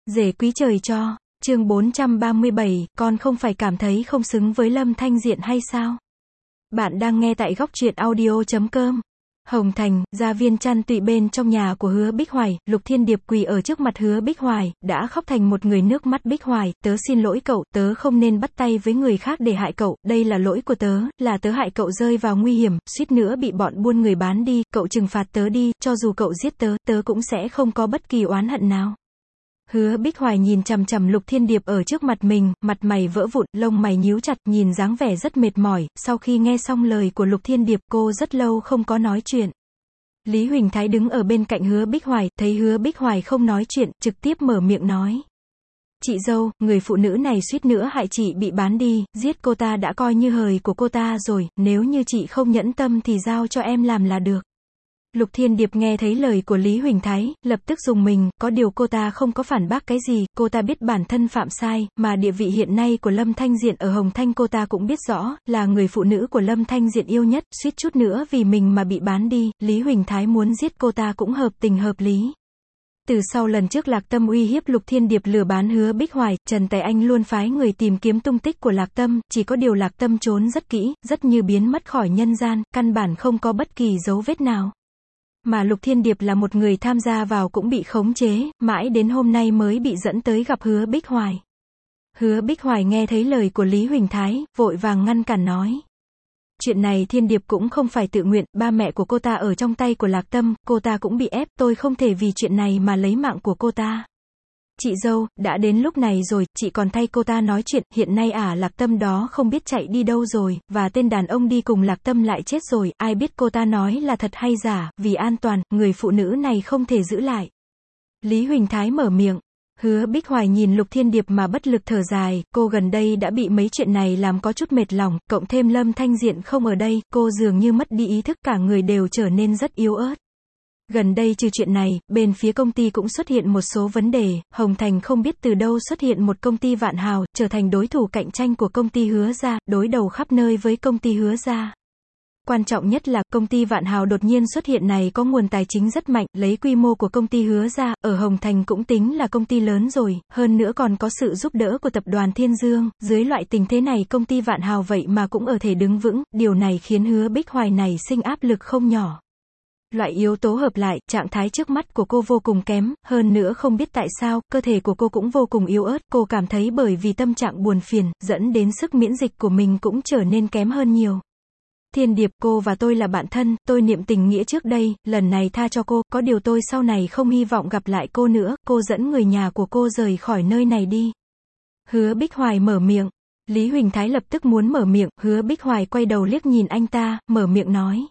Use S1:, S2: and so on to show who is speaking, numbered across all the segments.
S1: Rể quý trời cho, chương 437, con không phải cảm thấy không xứng với Lâm Thanh Diện hay sao? Bạn đang nghe tại góc truyện audio.com. Hồng Thành, gia viên chăn tụy bên trong nhà của Hứa Bích Hoài, Lục Thiên Điệp quỳ ở trước mặt Hứa Bích Hoài, đã khóc thành một người. Nước mắt Bích Hoài, tớ xin lỗi cậu, tớ không nên bắt tay với người khác để hại cậu, đây là lỗi của tớ, là tớ hại cậu rơi vào nguy hiểm, suýt nữa bị bọn buôn người bán đi, cậu trừng phạt tớ đi, cho dù cậu giết tớ, tớ cũng sẽ không có bất kỳ oán hận nào. Hứa Bích Hoài nhìn chằm chằm Lục Thiên Điệp ở trước mặt mình, mặt mày vỡ vụn, lông mày nhíu chặt, nhìn dáng vẻ rất mệt mỏi. Sau khi nghe xong lời của Lục Thiên Điệp, cô rất lâu không có nói chuyện. Lý Huỳnh Thái đứng ở bên cạnh Hứa Bích Hoài, thấy Hứa Bích Hoài không nói chuyện, trực tiếp mở miệng nói. Chị dâu, người phụ nữ này suýt nữa hại chị bị bán đi, giết cô ta đã coi như hời của cô ta rồi, nếu như chị không nhẫn tâm thì giao cho em làm là được. Lục Thiên Điệp nghe thấy lời của Lý Huỳnh Thái, lập tức rùng mình, có điều cô ta không có phản bác cái gì, cô ta biết bản thân phạm sai, mà địa vị hiện nay của Lâm Thanh Diện ở Hồng Thanh cô ta cũng biết rõ, là người phụ nữ của Lâm Thanh Diện yêu nhất, suýt chút nữa vì mình mà bị bán đi, Lý Huỳnh Thái muốn giết cô ta cũng hợp tình hợp lý. Từ sau lần trước Lạc Tâm uy hiếp Lục Thiên Điệp lừa bán Hứa Bích Hoài, Trần Tài Anh luôn phái người tìm kiếm tung tích của Lạc Tâm, chỉ có điều Lạc Tâm trốn rất kỹ, rất như biến mất khỏi nhân gian, căn bản không có bất kỳ dấu vết nào. Mà Lục Thiên Điệp là một người tham gia vào cũng bị khống chế, mãi đến hôm nay mới bị dẫn tới gặp Hứa Bích Hoài. Hứa Bích Hoài nghe thấy lời của Lý Huỳnh Thái, vội vàng ngăn cản nói. Chuyện này Thiên Điệp cũng không phải tự nguyện, ba mẹ của cô ta ở trong tay của Lạc Tâm, cô ta cũng bị ép, tôi không thể vì chuyện này mà lấy mạng của cô ta. Chị dâu, đã đến lúc này rồi, chị còn thay cô ta nói chuyện, hiện nay Lạc Tâm đó không biết chạy đi đâu rồi, và tên đàn ông đi cùng Lạc Tâm lại chết rồi, ai biết cô ta nói là thật hay giả, vì an toàn, người phụ nữ này không thể giữ lại. Lý Huỳnh Thái mở miệng. Hứa Bích Hoài nhìn Lục Thiên Điệp mà bất lực thở dài, cô gần đây đã bị mấy chuyện này làm có chút mệt lòng, cộng thêm Lâm Thanh Diện không ở đây, cô dường như mất đi ý thức, cả người đều trở nên rất yếu ớt. Gần đây trừ chuyện này, bên phía công ty cũng xuất hiện một số vấn đề, Hồng Thành không biết từ đâu xuất hiện một công ty Vạn Hào, trở thành đối thủ cạnh tranh của công ty Hứa Gia, đối đầu khắp nơi với công ty Hứa Gia. Quan trọng nhất là, công ty Vạn Hào đột nhiên xuất hiện này có nguồn tài chính rất mạnh, lấy quy mô của công ty Hứa Gia, ở Hồng Thành cũng tính là công ty lớn rồi, hơn nữa còn có sự giúp đỡ của tập đoàn Thiên Dương, dưới loại tình thế này công ty Vạn Hào vậy mà cũng ở thể đứng vững, điều này khiến Hứa Bích Hoài này sinh áp lực không nhỏ. Loại yếu tố hợp lại, trạng thái trước mắt của cô vô cùng kém, hơn nữa không biết tại sao, cơ thể của cô cũng vô cùng yếu ớt, cô cảm thấy bởi vì tâm trạng buồn phiền, dẫn đến sức miễn dịch của mình cũng trở nên kém hơn nhiều. Thiên Điệp, cô và tôi là bạn thân, tôi niệm tình nghĩa trước đây, lần này tha cho cô, có điều tôi sau này không hy vọng gặp lại cô nữa, cô dẫn người nhà của cô rời khỏi nơi này đi. Hứa Bích Hoài mở miệng. Lý Huỳnh Thái lập tức muốn mở miệng, Hứa Bích Hoài quay đầu liếc nhìn anh ta, mở miệng nói.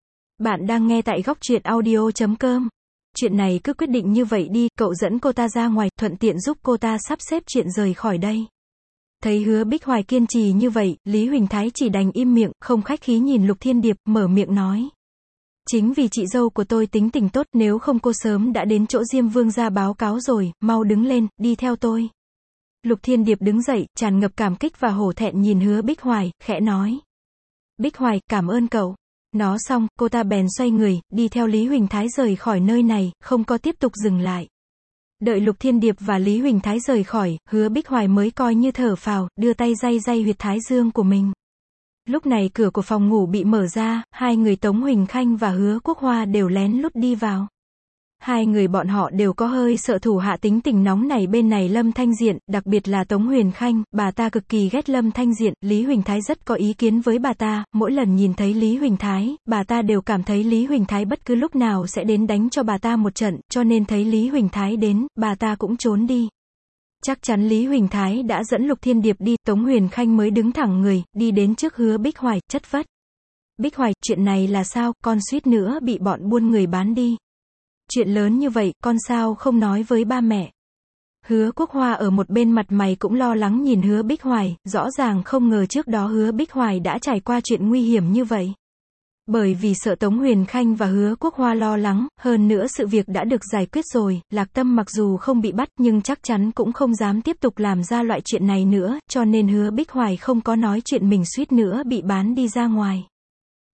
S1: Bạn đang nghe tại góc truyện audio.com. Chuyện này cứ quyết định như vậy đi, cậu dẫn cô ta ra ngoài, thuận tiện giúp cô ta sắp xếp chuyện rời khỏi đây. Thấy Hứa Bích Hoài kiên trì như vậy, Lý Huỳnh Thái chỉ đành im miệng, không khách khí nhìn Lục Thiên Điệp, mở miệng nói. Chính vì chị dâu của tôi tính tình tốt, nếu không cô sớm đã đến chỗ Diêm Vương gia báo cáo rồi, mau đứng lên, đi theo tôi. Lục Thiên Điệp đứng dậy, tràn ngập cảm kích và hổ thẹn nhìn Hứa Bích Hoài, khẽ nói. Bích Hoài, cảm ơn cậu. Nói xong, cô ta bèn xoay người, đi theo Lý Huỳnh Thái rời khỏi nơi này, không có tiếp tục dừng lại. Đợi Lục Thiên Điệp và Lý Huỳnh Thái rời khỏi, Hứa Bích Hoài mới coi như thở phào, đưa tay day day huyệt thái dương của mình. Lúc này cửa của phòng ngủ bị mở ra, hai người Tống Huỳnh Khanh và Hứa Quốc Hoa đều lén lút đi vào. Hai người bọn họ đều có hơi sợ thủ hạ tính tình nóng này bên này Lâm Thanh Diện, đặc biệt là Tống Huỳnh Khanh, bà ta cực kỳ ghét Lâm Thanh Diện, Lý Huỳnh Thái rất có ý kiến với bà ta, mỗi lần nhìn thấy Lý Huỳnh Thái, bà ta đều cảm thấy Lý Huỳnh Thái bất cứ lúc nào sẽ đến đánh cho bà ta một trận, cho nên thấy Lý Huỳnh Thái đến, bà ta cũng trốn đi. Chắc chắn Lý Huỳnh Thái đã dẫn Lục Thiên Điệp đi, Tống Huỳnh Khanh mới đứng thẳng người, đi đến trước Hứa Bích Hoài, chất vấn. Bích Hoài, chuyện này là sao, con suýt nữa bị bọn buôn người bán đi. Chuyện lớn như vậy, con sao không nói với ba mẹ? Hứa Quốc Hoa ở một bên mặt mày cũng lo lắng nhìn Hứa Bích Hoài, rõ ràng không ngờ trước đó Hứa Bích Hoài đã trải qua chuyện nguy hiểm như vậy. Bởi vì sợ Tống Huỳnh Khanh và Hứa Quốc Hoa lo lắng, hơn nữa sự việc đã được giải quyết rồi, Lạc Tâm mặc dù không bị bắt nhưng chắc chắn cũng không dám tiếp tục làm ra loại chuyện này nữa, cho nên Hứa Bích Hoài không có nói chuyện mình suýt nữa bị bán đi ra ngoài.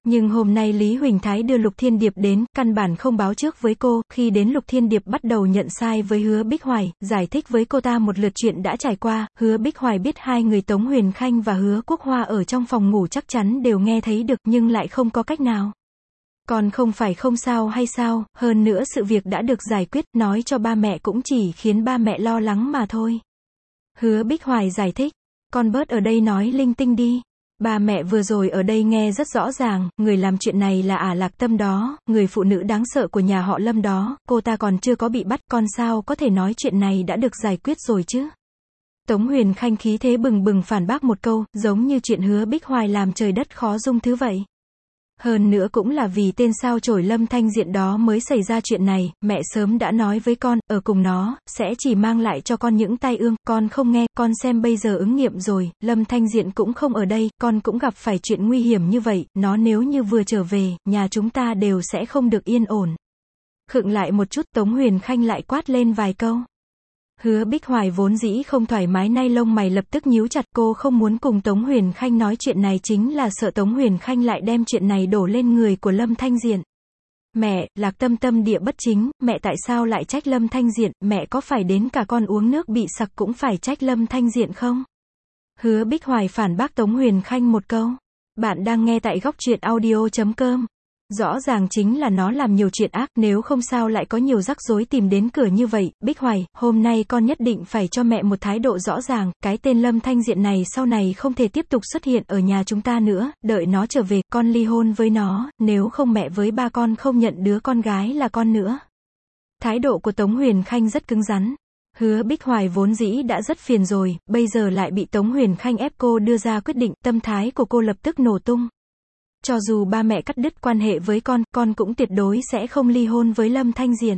S1: Nhưng hôm nay Lý Huỳnh Thái đưa Lục Thiên Điệp đến, căn bản không báo trước với cô, khi đến Lục Thiên Điệp bắt đầu nhận sai với Hứa Bích Hoài, giải thích với cô ta một lượt chuyện đã trải qua, Hứa Bích Hoài biết hai người Tống Huyền Khanh và Hứa Quốc Hoa ở trong phòng ngủ chắc chắn đều nghe thấy được, nhưng lại không có cách nào. Còn không phải không sao hay sao, hơn nữa sự việc đã được giải quyết, nói cho ba mẹ cũng chỉ khiến ba mẹ lo lắng mà thôi. Hứa Bích Hoài giải thích, con bớt ở đây nói linh tinh đi. Ba mẹ vừa rồi ở đây nghe rất rõ ràng, người làm chuyện này là Lạc Tâm đó, người phụ nữ đáng sợ của nhà họ Lâm đó, cô ta còn chưa có bị bắt, con sao có thể nói chuyện này đã được giải quyết rồi chứ. Tống Huyền Khanh khí thế bừng bừng phản bác một câu, giống như chuyện Hứa Bích Hoài làm trời đất khó dung thứ vậy. Hơn nữa cũng là vì tên sao chổi Lâm Thanh Diện đó mới xảy ra chuyện này, mẹ sớm đã nói với con, ở cùng nó, sẽ chỉ mang lại cho con những tai ương, con không nghe, con xem bây giờ ứng nghiệm rồi, Lâm Thanh Diện cũng không ở đây, con cũng gặp phải chuyện nguy hiểm như vậy, nó nếu như vừa trở về, nhà chúng ta đều sẽ không được yên ổn. Khựng lại một chút, Tống Huyền Khanh lại quát lên vài câu. Hứa Bích Hoài vốn dĩ không thoải mái nay lông mày lập tức nhíu chặt, cô không muốn cùng Tống Huyền Khanh nói chuyện này chính là sợ Tống Huyền Khanh lại đem chuyện này đổ lên người của Lâm Thanh Diện. Mẹ, Lạc Tâm tâm địa bất chính, mẹ tại sao lại trách Lâm Thanh Diện, mẹ có phải đến cả con uống nước bị sặc cũng phải trách Lâm Thanh Diện không? Hứa Bích Hoài phản bác Tống Huyền Khanh một câu. Bạn đang nghe tại góc truyện audio.com. Rõ ràng chính là nó làm nhiều chuyện ác, nếu không sao lại có nhiều rắc rối tìm đến cửa như vậy. Bích Hoài, hôm nay con nhất định phải cho mẹ một thái độ rõ ràng, cái tên Lâm Thanh Diện này sau này không thể tiếp tục xuất hiện ở nhà chúng ta nữa, đợi nó trở về, con ly hôn với nó, nếu không mẹ với ba con không nhận đứa con gái là con nữa. Thái độ của Tống Huyền Khanh rất cứng rắn. Hứa Bích Hoài vốn dĩ đã rất phiền rồi, bây giờ lại bị Tống Huyền Khanh ép cô đưa ra quyết định, tâm thái của cô lập tức nổ tung. Cho dù ba mẹ cắt đứt quan hệ với con cũng tuyệt đối sẽ không ly hôn với Lâm Thanh Diện.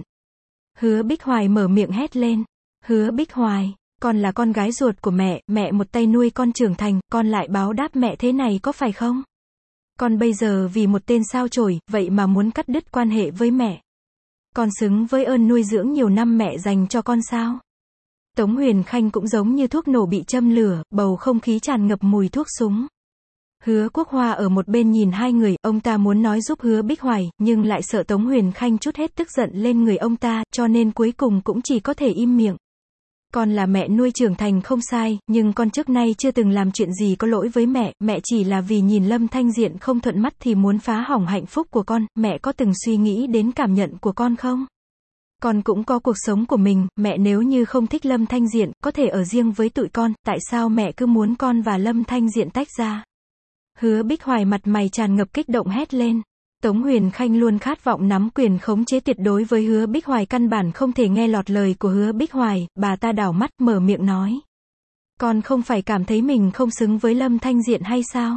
S1: Hứa Bích Hoài mở miệng hét lên. Hứa Bích Hoài, con là con gái ruột của mẹ một tay nuôi con trưởng thành, con lại báo đáp mẹ thế này có phải không? Con bây giờ vì một tên sao chổi, vậy mà muốn cắt đứt quan hệ với mẹ. Con xứng với ơn nuôi dưỡng nhiều năm mẹ dành cho con sao? Tống Huyền Khanh cũng giống như thuốc nổ bị châm lửa, bầu không khí tràn ngập mùi thuốc súng. Hứa Quốc Hoa ở một bên nhìn hai người, ông ta muốn nói giúp Hứa Bích Hoài, nhưng lại sợ Tống Huyền Khanh trút hết tức giận lên người ông ta, cho nên cuối cùng cũng chỉ có thể im miệng. Con là mẹ nuôi trưởng thành không sai, nhưng con trước nay chưa từng làm chuyện gì có lỗi với mẹ chỉ là vì nhìn Lâm Thanh Diện không thuận mắt thì muốn phá hỏng hạnh phúc của con, mẹ có từng suy nghĩ đến cảm nhận của con không? Con cũng có cuộc sống của mình, mẹ nếu như không thích Lâm Thanh Diện, có thể ở riêng với tụi con, tại sao mẹ cứ muốn con và Lâm Thanh Diện tách ra? Hứa Bích Hoài mặt mày tràn ngập kích động hét lên. Tống Huyền Khanh luôn khát vọng nắm quyền khống chế tuyệt đối với Hứa Bích Hoài, căn bản không thể nghe lọt lời của Hứa Bích Hoài, bà ta đảo mắt mở miệng nói. Con không phải cảm thấy mình không xứng với Lâm Thanh Diện hay sao?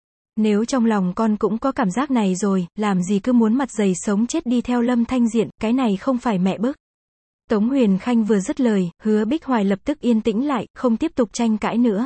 S1: Nếu trong lòng con cũng có cảm giác này rồi, làm gì cứ muốn mặt dày sống chết đi theo Lâm Thanh Diện, cái này không phải mẹ bức. Tống Huyền Khanh vừa dứt lời, Hứa Bích Hoài lập tức yên tĩnh lại, không tiếp tục tranh cãi nữa.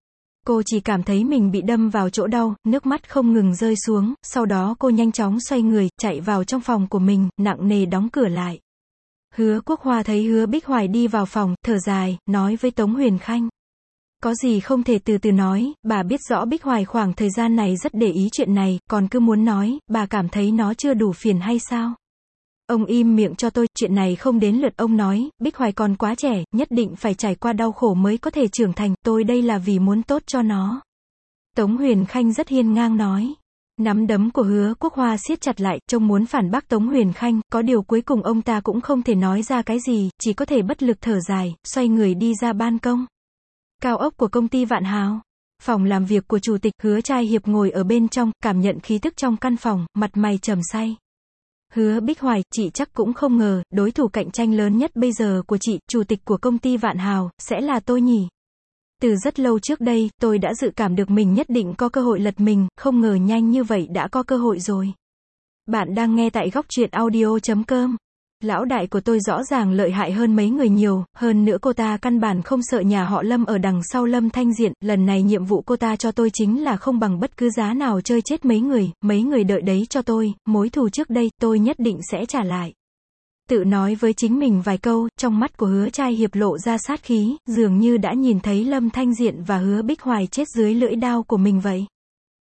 S1: Cô chỉ cảm thấy mình bị đâm vào chỗ đau, nước mắt không ngừng rơi xuống, sau đó cô nhanh chóng xoay người, chạy vào trong phòng của mình, nặng nề đóng cửa lại. Hứa Quốc Hoa thấy Hứa Bích Hoài đi vào phòng, thở dài, nói với Tống Huyền Khanh. Có gì không thể từ từ nói, bà biết rõ Bích Hoài khoảng thời gian này rất để ý chuyện này, còn cứ muốn nói, bà cảm thấy nó chưa đủ phiền hay sao? Ông im miệng cho tôi, chuyện này không đến lượt ông nói, Bích Hoài còn quá trẻ, nhất định phải trải qua đau khổ mới có thể trưởng thành, tôi đây là vì muốn tốt cho nó. Tống Huyền Khanh rất hiên ngang nói. Nắm đấm của Hứa Quốc Hoa siết chặt lại, trông muốn phản bác Tống Huyền Khanh, có điều cuối cùng ông ta cũng không thể nói ra cái gì, chỉ có thể bất lực thở dài, xoay người đi ra ban công. Cao ốc của công ty Vạn Hào. Phòng làm việc của chủ tịch, Hứa Trai Hiệp ngồi ở bên trong, cảm nhận khí tức trong căn phòng, mặt mày trầm say. Hứa Bích Hoài, chị chắc cũng không ngờ, đối thủ cạnh tranh lớn nhất bây giờ của chị, chủ tịch của công ty Vạn Hào, sẽ là tôi nhỉ? Từ rất lâu trước đây, tôi đã dự cảm được mình nhất định có cơ hội lật mình, không ngờ nhanh như vậy đã có cơ hội rồi. Bạn đang nghe tại góc truyện audio.com. Lão đại của tôi rõ ràng lợi hại hơn mấy người nhiều, hơn nữa cô ta căn bản không sợ nhà họ Lâm ở đằng sau Lâm Thanh Diện, lần này nhiệm vụ cô ta cho tôi chính là không bằng bất cứ giá nào chơi chết mấy người đợi đấy cho tôi, mối thù trước đây, tôi nhất định sẽ trả lại. Tự nói với chính mình vài câu, trong mắt của Hứa Trai Hiệp lộ ra sát khí, dường như đã nhìn thấy Lâm Thanh Diện và Hứa Bích Hoài chết dưới lưỡi đao của mình vậy.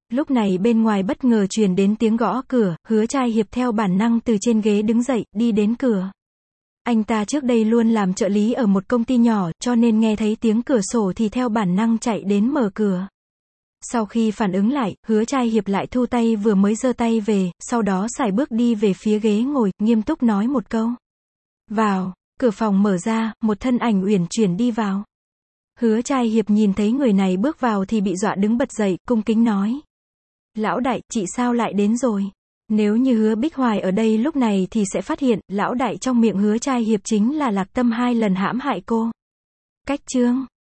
S1: Lúc này bên ngoài bất ngờ truyền đến tiếng gõ cửa, Hứa Trai Hiệp theo bản năng từ trên ghế đứng dậy, đi đến cửa. Anh ta trước đây luôn làm trợ lý ở một công ty nhỏ, cho nên nghe thấy tiếng cửa sổ thì theo bản năng chạy đến mở cửa. Sau khi phản ứng lại, Hứa Trai Hiệp lại thu tay vừa mới giơ tay về, sau đó sải bước đi về phía ghế ngồi, nghiêm túc nói một câu. Vào, cửa phòng mở ra, một thân ảnh uyển chuyển đi vào. Hứa Trai Hiệp nhìn thấy người này bước vào thì bị dọa đứng bật dậy, cung kính nói. Lão đại, chị sao lại đến rồi? Nếu như Hứa Bích Hoài ở đây lúc này thì sẽ phát hiện, lão đại trong miệng Hứa Trai Hiệp chính là Lạc Tâm 2 lần hãm hại cô. Cách chương